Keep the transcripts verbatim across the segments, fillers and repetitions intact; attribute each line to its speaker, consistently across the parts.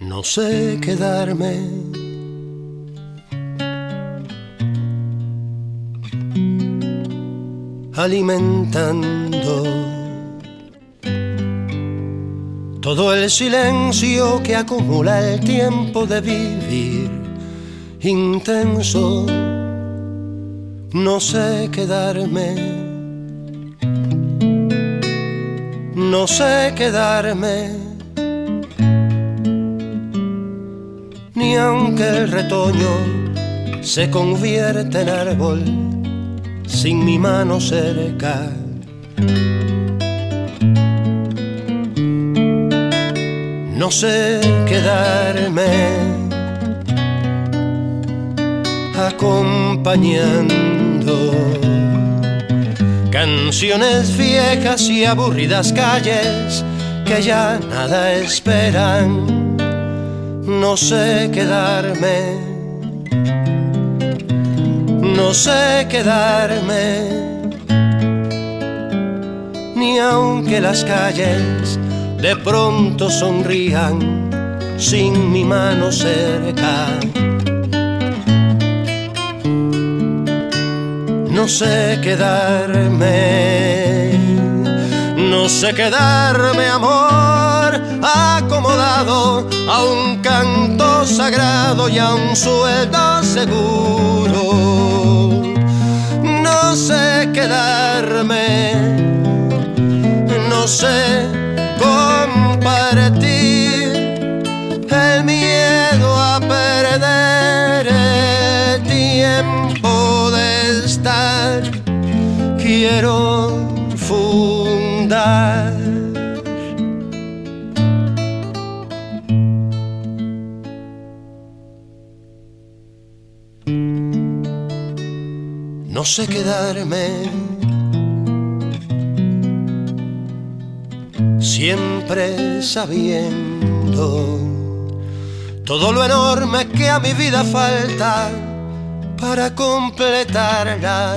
Speaker 1: No sé quedarme, alimentando todo el silencio que acumula el tiempo de vivir intenso. No sé quedarme, no sé quedarme, ni aunque el retoño se convierte en árbol sin mi mano cerca. No sé quedarme acompañando canciones viejas y aburridas calles que ya nada esperan. No sé quedarme, no sé quedarme, ni aunque las calles de pronto sonrían sin mi mano cerca. No sé quedarme, no sé quedarme, amor, acomodado a un canto sagrado y a un sueldo seguro. No sé quedarme, no sé compartir el miedo a perder el tiempo de estar. Quiero fundar no sé quedarme, siempre sabiendo todo lo enorme que a mi vida falta para completarla.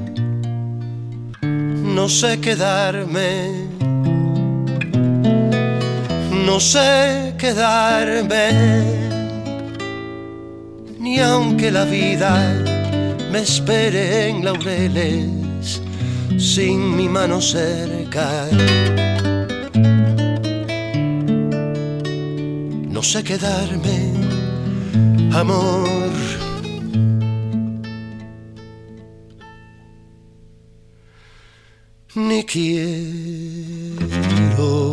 Speaker 1: No sé quedarme, no sé quedarme, ni aunque la vida me espere en laureles sin mi mano cerca. No sé quedarme, amor, ni quiero.